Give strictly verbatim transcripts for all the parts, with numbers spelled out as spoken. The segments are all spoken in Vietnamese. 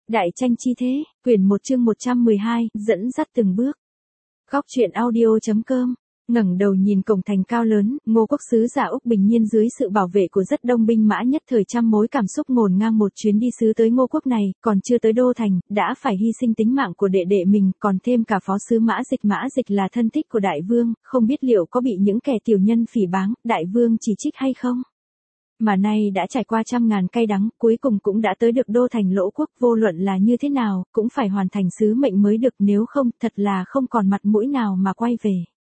Đại tranh chi thế, quyển một chương một trăm mười hai, dẫn dắt từng bước. Góc truyện audio.com. Ngẩng đầu nhìn cổng thành cao lớn, Ngô Quốc sứ giả Úc Bình Nhiên dưới sự bảo vệ của rất đông binh mã nhất thời trăm mối cảm xúc ngổn ngang một chuyến đi sứ tới Ngô Quốc này, còn chưa tới đô thành, đã phải hy sinh tính mạng của đệ đệ mình, còn thêm cả phó sứ Mã Dịch. Mã Dịch là thân thích của đại vương, không biết liệu có bị những kẻ tiểu nhân phỉ báng, đại vương chỉ trích hay không? Mà nay đã trải qua trăm ngàn cay đắng, cuối cùng cũng đã tới được đô thành Lỗ Quốc, vô luận là như thế nào, cũng phải hoàn thành sứ mệnh mới được, nếu không, thật là không còn mặt mũi nào mà quay về.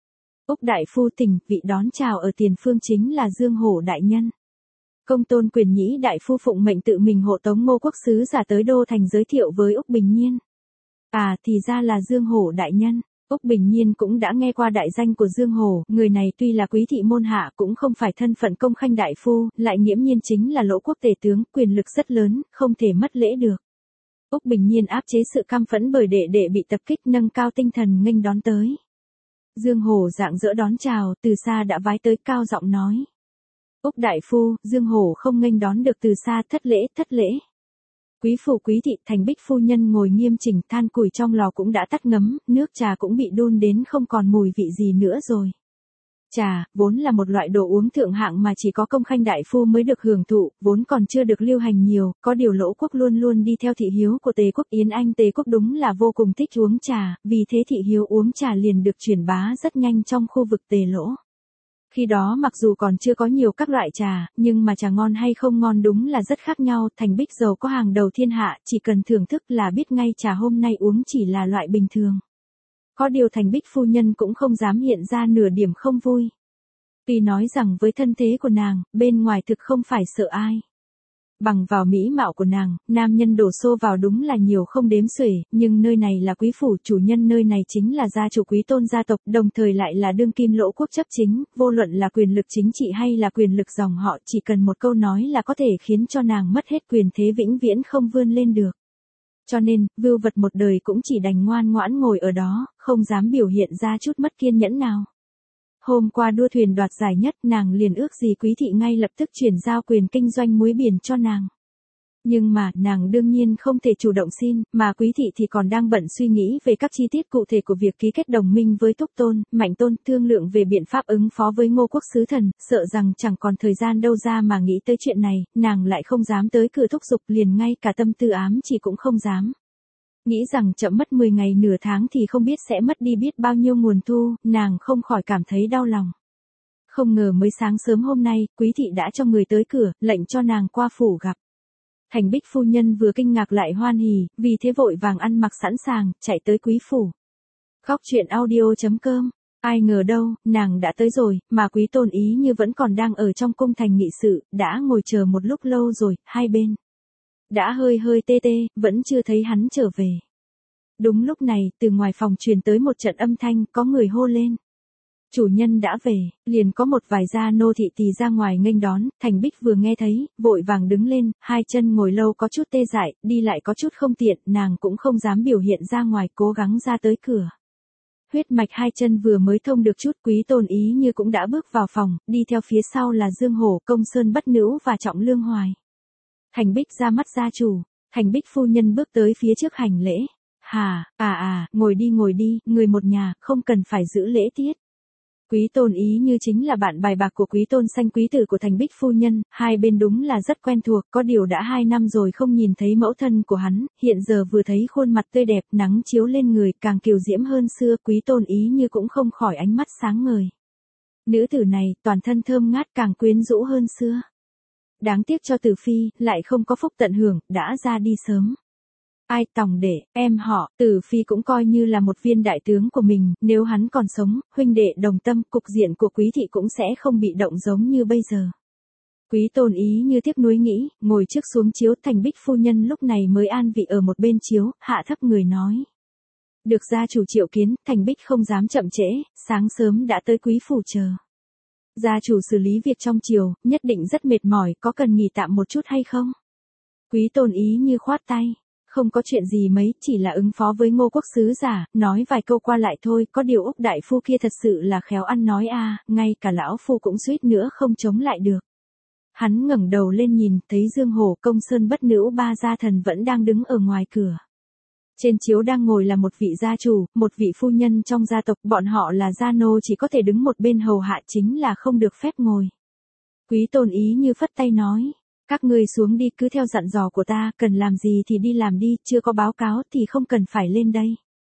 Úc đại phu tỉnh, vị đón chào ở tiền phương chính là Dương Hổ đại nhân. Công tôn Quyền Nhĩ đại phu phụng mệnh tự mình hộ tống Ngô Quốc sứ giả tới đô thành giới thiệu với Úc Bình Nhiên. À, thì ra là Dương Hổ đại nhân. Úc Bình Nhiên cũng đã nghe qua đại danh của Dương Hổ, người này tuy là quý thị môn hạ cũng không phải thân phận công khanh đại phu, lại nghiễm nhiên chính là Lỗ Quốc tể tướng, quyền lực rất lớn, không thể mất lễ được. Úc Bình Nhiên áp chế sự căm phẫn bởi đệ đệ bị tập kích, nâng cao tinh thần nghênh đón tới. Dương Hổ rạng rỡ đón chào, từ xa đã vái tới, cao giọng nói. Úc đại phu, Dương Hổ không nghênh đón được từ xa, thất lễ, thất lễ. Quý phủ quý thị, Thành Bích phu nhân ngồi nghiêm chỉnh, than củi trong lò cũng đã tắt ngấm, nước trà cũng bị đun đến không còn mùi vị gì nữa rồi. Trà, vốn là một loại đồ uống thượng hạng mà chỉ có công khanh đại phu mới được hưởng thụ, vốn còn chưa được lưu hành nhiều, có điều Lỗ Quốc luôn luôn đi theo thị hiếu của Tề Quốc. Yến Anh Tề Quốc đúng là vô cùng thích uống trà, vì thế thị hiếu uống trà liền được truyền bá rất nhanh trong khu vực Tề Lỗ. Khi đó mặc dù còn chưa có nhiều các loại trà, nhưng mà trà ngon hay không ngon đúng là rất khác nhau. Thành Bích giàu có hàng đầu thiên hạ, chỉ cần thưởng thức là biết ngay trà hôm nay uống chỉ là loại bình thường. Có điều Thành Bích phu nhân cũng không dám hiện ra nửa điểm không vui. Tuy nói rằng với thân thế của nàng, bên ngoài thực không phải sợ ai. Bằng vào mỹ mạo của nàng, nam nhân đổ xô vào đúng là nhiều không đếm xuể, nhưng nơi này là quý phủ, chủ nhân nơi này chính là gia chủ quý tôn gia tộc, đồng thời lại là đương kim Lỗ Quốc chấp chính, vô luận là quyền lực chính trị hay là quyền lực dòng họ, chỉ cần một câu nói là có thể khiến cho nàng mất hết quyền thế, vĩnh viễn không vươn lên được. Cho nên, vưu vật một đời cũng chỉ đành ngoan ngoãn ngồi ở đó, không dám biểu hiện ra chút mất kiên nhẫn nào. Hôm qua đua thuyền đoạt giải nhất, nàng liền ước gì quý thị ngay lập tức chuyển giao quyền kinh doanh muối biển cho nàng. Nhưng mà, nàng đương nhiên không thể chủ động xin, mà quý thị thì còn đang bận suy nghĩ về các chi tiết cụ thể của việc ký kết đồng minh với Túc Tôn, Mạnh Tôn, thương lượng về biện pháp ứng phó với Ngô Quốc sứ thần, sợ rằng chẳng còn thời gian đâu ra mà nghĩ tới chuyện này, nàng lại không dám tới cửa thúc giục, liền ngay cả tâm tư ám chỉ cũng không dám. Nghĩ rằng chậm mất mười ngày nửa tháng thì không biết sẽ mất đi biết bao nhiêu nguồn thu, nàng không khỏi cảm thấy đau lòng. Không ngờ mới sáng sớm hôm nay, quý thị đã cho người tới cửa, lệnh cho nàng qua phủ gặp. Thành Bích phu nhân vừa kinh ngạc lại hoan hỉ, vì thế vội vàng ăn mặc sẵn sàng, chạy tới quý phủ. Góc truyện audio.com. Ai ngờ đâu, nàng đã tới rồi, mà quý tôn ý như vẫn còn đang ở trong cung thành nghị sự, đã ngồi chờ một lúc lâu rồi, hai bên đã hơi hơi tê tê, vẫn chưa thấy hắn trở về. Đúng lúc này, từ ngoài phòng truyền tới một trận âm thanh, có người hô lên. Chủ nhân đã về, liền có một vài gia nô thị tỳ ra ngoài nghênh đón. Thành Bích vừa nghe thấy, vội vàng đứng lên, hai chân ngồi lâu có chút tê dại, đi lại có chút không tiện, nàng cũng không dám biểu hiện ra ngoài, cố gắng ra tới cửa. Huyết mạch hai chân vừa mới thông được chút, quý tôn ý như cũng đã bước vào phòng, đi theo phía sau là Dương Hổ, Công Sơn Bất Nữu và Trọng Lương Hoài. Thành Bích ra mắt gia chủ, Thành Bích phu nhân bước tới phía trước hành lễ. Hà, à à, ngồi đi ngồi đi, người một nhà, không cần phải giữ lễ tiết. Quý tôn ý như chính là bạn bài bạc của quý tôn sanh quý tử của Thành Bích phu nhân, hai bên đúng là rất quen thuộc, có điều đã hai năm rồi không nhìn thấy mẫu thân của hắn, hiện giờ vừa thấy khuôn mặt tươi đẹp, nắng chiếu lên người, càng kiều diễm hơn xưa, quý tôn ý như cũng không khỏi ánh mắt sáng ngời. Nữ tử này, toàn thân thơm ngát, càng quyến rũ hơn xưa. Đáng tiếc cho Từ Phi, lại không có phúc tận hưởng, đã ra đi sớm. Ai tòng đệ, em họ, Từ Phi cũng coi như là một viên đại tướng của mình, nếu hắn còn sống, huynh đệ đồng tâm, cục diện của quý thị cũng sẽ không bị động giống như bây giờ. Quý tôn ý như tiếc nuối nghĩ, ngồi trước xuống chiếu. Thành Bích phu nhân lúc này mới an vị ở một bên chiếu, hạ thấp người nói. Được gia chủ triệu kiến, Thành Bích không dám chậm trễ, sáng sớm đã tới quý phủ chờ. Gia chủ xử lý việc trong triều, nhất định rất mệt mỏi, có cần nghỉ tạm một chút hay không? Quý tôn ý như khoát tay. Không có chuyện gì mấy, chỉ là ứng phó với Ngô Quốc sứ giả, nói vài câu qua lại thôi, có điều Úc đại phu kia thật sự là khéo ăn nói a, ngay cả lão phu cũng suýt nữa không chống lại được. Hắn ngẩng đầu lên nhìn, thấy Dương Hổ, Công Sơn Bất Nữ ba gia thần vẫn đang đứng ở ngoài cửa. Trên chiếu đang ngồi là một vị gia chủ, một vị phu nhân trong gia tộc, bọn họ là gia nô chỉ có thể đứng một bên hầu hạ, chính là không được phép ngồi. Quý Tôn Ý Như phất tay nói, các ngươi xuống đi, cứ theo dặn dò của ta, cần làm gì thì đi làm đi, chưa có báo cáo thì không cần phải lên đây.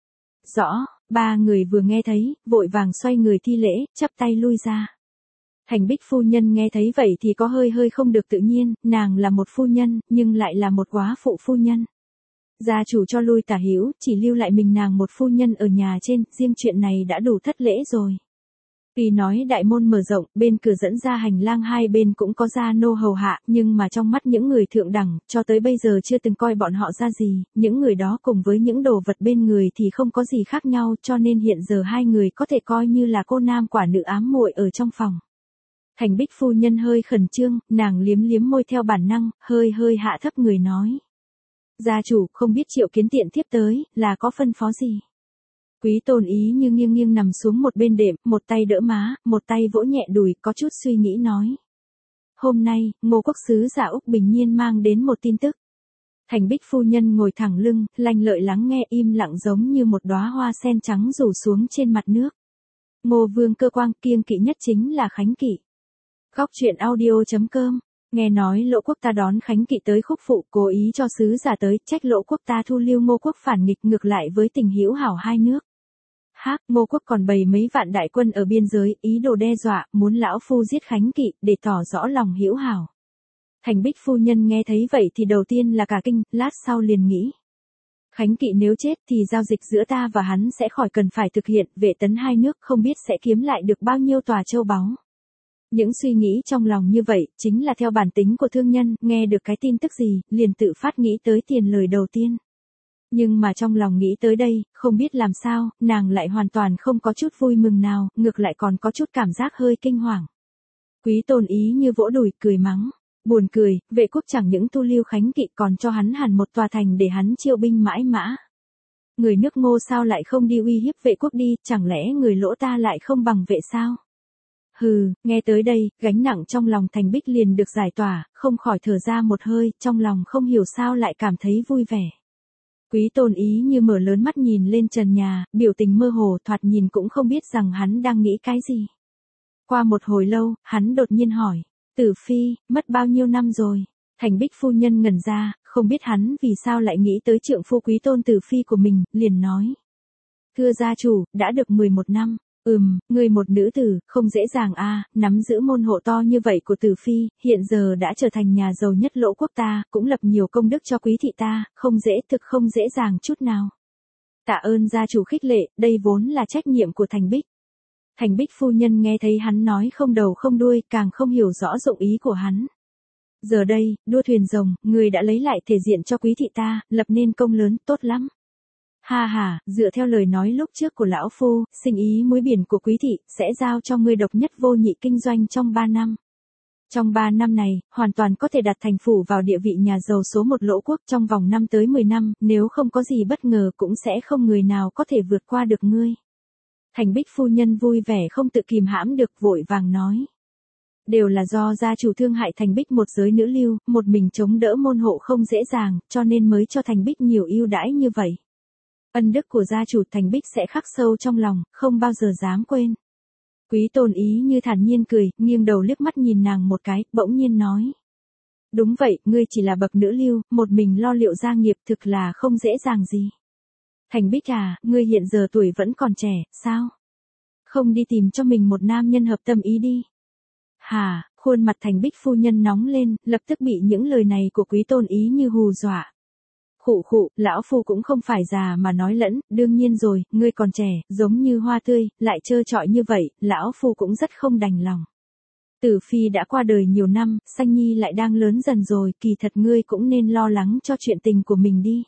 Rõ, ba người vừa nghe thấy, vội vàng xoay người thi lễ, chắp tay lui ra. Thành Bích phu nhân nghe thấy vậy thì có hơi hơi không được tự nhiên, nàng là một phu nhân, nhưng lại là một góa phụ phu nhân. Gia chủ cho lui Tả Hữu, chỉ lưu lại mình nàng một phu nhân ở nhà trên, riêng chuyện này đã đủ thất lễ rồi. Tuy nói đại môn mở rộng, bên cửa dẫn ra hành lang hai bên cũng có gia nô hầu hạ, nhưng mà trong mắt những người thượng đẳng, cho tới bây giờ chưa từng coi bọn họ ra gì, những người đó cùng với những đồ vật bên người thì không có gì khác nhau, cho nên hiện giờ hai người có thể coi như là cô nam quả nữ ám muội ở trong phòng. Thành Bích phu nhân hơi khẩn trương, nàng liếm liếm môi theo bản năng, hơi hơi hạ thấp người nói. Gia chủ, không biết Triệu Kiến Tiện tiếp tới, là có phân phó gì? Quý Tôn Ý Như nghiêng nghiêng nằm xuống một bên đệm, một tay đỡ má, một tay vỗ nhẹ đùi, có chút suy nghĩ nói. Hôm nay, Ngô Quốc sứ giả Úc Bình Nhiên mang đến một tin tức. Thành Bích phu nhân ngồi thẳng lưng, lanh lợi lắng nghe, im lặng giống như một đóa hoa sen trắng rủ xuống trên mặt nước. Ngô Vương cơ quang, kiêng kỵ nhất chính là Khánh Kỵ. Góc truyện audio chấm com. Nghe nói Lỗ Quốc ta đón Khánh Kỵ tới khúc phụ, cố ý cho sứ giả tới, trách Lỗ Quốc ta thu lưu Ngô Quốc phản nghịch, ngược lại với tình hữu hảo hai nước. Hác, Ngô Quốc còn bày mấy vạn đại quân ở biên giới, ý đồ đe dọa, muốn lão phu giết Khánh Kỵ, để tỏ rõ lòng hữu hảo. Thành Bích phu nhân nghe thấy vậy thì đầu tiên là cả kinh, lát sau liền nghĩ. Khánh Kỵ nếu chết thì giao dịch giữa ta và hắn sẽ khỏi cần phải thực hiện, vệ tấn hai nước không biết sẽ kiếm lại được bao nhiêu tòa châu báu. Những suy nghĩ trong lòng như vậy, chính là theo bản tính của thương nhân, nghe được cái tin tức gì, liền tự phát nghĩ tới tiền lời đầu tiên. Nhưng mà trong lòng nghĩ tới đây, không biết làm sao, nàng lại hoàn toàn không có chút vui mừng nào, ngược lại còn có chút cảm giác hơi kinh hoàng. Quý Tôn Ý Như vỗ đùi, cười mắng. Buồn cười, vệ quốc chẳng những thu lưu Khánh Kỵ còn cho hắn hẳn một tòa thành để hắn chiêu binh mãi mã. Người nước Ngô sao lại không đi uy hiếp vệ quốc đi, chẳng lẽ người Lỗ ta lại không bằng vệ sao? Hừ, nghe tới đây, gánh nặng trong lòng Thành Bích liền được giải tỏa, không khỏi thở ra một hơi, trong lòng không hiểu sao lại cảm thấy vui vẻ. Quý Tôn Ý Như mở lớn mắt nhìn lên trần nhà, biểu tình mơ hồ, thoạt nhìn cũng không biết rằng hắn đang nghĩ cái gì. Qua một hồi lâu, hắn đột nhiên hỏi, Tử Phi, mất bao nhiêu năm rồi? Thành Bích phu nhân ngẩn ra, không biết hắn vì sao lại nghĩ tới trượng phu Quý Tôn Tử Phi của mình, liền nói. Thưa gia chủ, đã được mười một năm. Ừm, người một nữ tử, không dễ dàng a, à, nắm giữ môn hộ to như vậy của Tử Phi, hiện giờ đã trở thành nhà giàu nhất Lỗ Quốc ta, cũng lập nhiều công đức cho quý thị ta, không dễ, thực không dễ dàng chút nào. Tạ ơn gia chủ khích lệ, đây vốn là trách nhiệm của Thành Bích. Thành Bích phu nhân nghe thấy hắn nói không đầu không đuôi, càng không hiểu rõ dụng ý của hắn. Giờ đây, đua thuyền rồng, người đã lấy lại thể diện cho quý thị ta, lập nên công lớn, tốt lắm. Ha ha, dựa theo lời nói lúc trước của lão phu, sinh ý muối biển của quý thị, sẽ giao cho ngươi độc nhất vô nhị kinh doanh trong ba năm. Trong ba năm này, hoàn toàn có thể đặt thành phủ vào địa vị nhà giàu số một Lỗ Quốc trong vòng năm tới mười năm, nếu không có gì bất ngờ cũng sẽ không người nào có thể vượt qua được ngươi. Thành Bích phu nhân vui vẻ không tự kìm hãm được, vội vàng nói. Đều là do gia chủ thương hại Thành Bích một giới nữ lưu, một mình chống đỡ môn hộ không dễ dàng, cho nên mới cho Thành Bích nhiều ưu đãi như vậy. Ân đức của gia chủ Thành Bích sẽ khắc sâu trong lòng, không bao giờ dám quên. Quý Tôn Ý Như thản nhiên cười, nghiêng đầu liếc mắt nhìn nàng một cái, bỗng nhiên nói. Đúng vậy, ngươi chỉ là bậc nữ lưu, một mình lo liệu gia nghiệp thực là không dễ dàng gì. Thành Bích à, ngươi hiện giờ tuổi vẫn còn trẻ, sao? Không đi tìm cho mình một nam nhân hợp tâm ý đi. Hà, khuôn mặt Thành Bích phu nhân nóng lên, lập tức bị những lời này của Quý Tôn Ý Như hù dọa. Khụ khụ, lão phu cũng không phải già mà nói lẫn, đương nhiên rồi, ngươi còn trẻ, giống như hoa tươi, lại trơ trọi như vậy, lão phu cũng rất không đành lòng. Tử Phi đã qua đời nhiều năm, Sanh Nhi lại đang lớn dần rồi, kỳ thật ngươi cũng nên lo lắng cho chuyện tình của mình đi.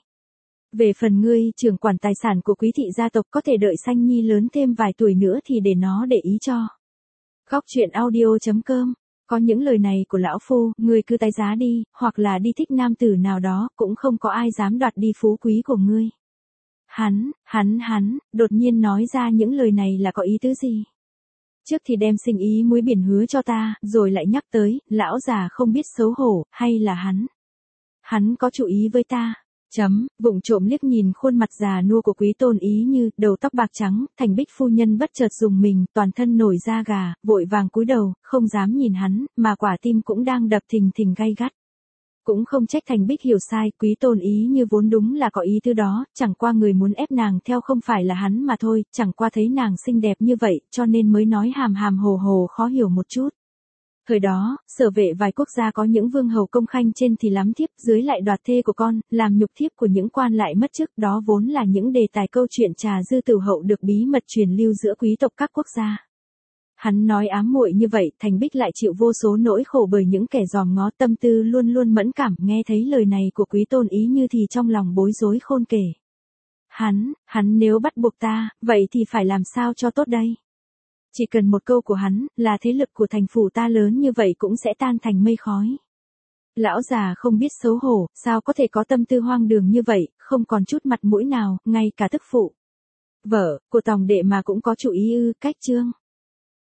Về phần ngươi, trưởng quản tài sản của quý thị gia tộc có thể đợi Sanh Nhi lớn thêm vài tuổi nữa thì để nó để ý cho. Góc truyện audio chấm com. Có những lời này của lão phu, ngươi cứ tái giá đi, hoặc là đi thích nam tử nào đó, cũng không có ai dám đoạt đi phú quý của ngươi. Hắn, hắn hắn, đột nhiên nói ra những lời này là có ý tứ gì? Trước thì đem sinh ý muối biển hứa cho ta, rồi lại nhắc tới, lão già không biết xấu hổ, hay là hắn. Hắn có chủ ý với ta. Chấm, vụng trộm liếc nhìn khuôn mặt già nua của Quý Tôn Ý Như, đầu tóc bạc trắng, Thành Bích phu nhân bất chợt dùng mình, toàn thân nổi da gà, vội vàng cúi đầu, không dám nhìn hắn, mà quả tim cũng đang đập thình thình gay gắt. Cũng không trách Thành Bích hiểu sai, Quý Tôn Ý Như vốn đúng là có ý thứ đó, chẳng qua người muốn ép nàng theo không phải là hắn mà thôi, chẳng qua thấy nàng xinh đẹp như vậy, cho nên mới nói hàm hàm hồ hồ khó hiểu một chút. Thời đó, sở vệ vài quốc gia có những vương hầu công khanh trên thì lắm thiếp, dưới lại đoạt thê của con, làm nhục thiếp của những quan lại mất chức, đó vốn là những đề tài câu chuyện trà dư tử hậu được bí mật truyền lưu giữa quý tộc các quốc gia. Hắn nói ám muội như vậy, Thành Bích lại chịu vô số nỗi khổ bởi những kẻ dòm ngó, tâm tư luôn luôn mẫn cảm, nghe thấy lời này của Quý Tôn Ý Như thì trong lòng bối rối khôn kể. Hắn, hắn nếu bắt buộc ta, vậy thì phải làm sao cho tốt đây? Chỉ cần một câu của hắn, là thế lực của thành phủ ta lớn như vậy cũng sẽ tan thành mây khói. Lão già không biết xấu hổ, sao có thể có tâm tư hoang đường như vậy, không còn chút mặt mũi nào, ngay cả tức phụ. Vợ, của tòng đệ mà cũng có chủ ý ư, cách chương.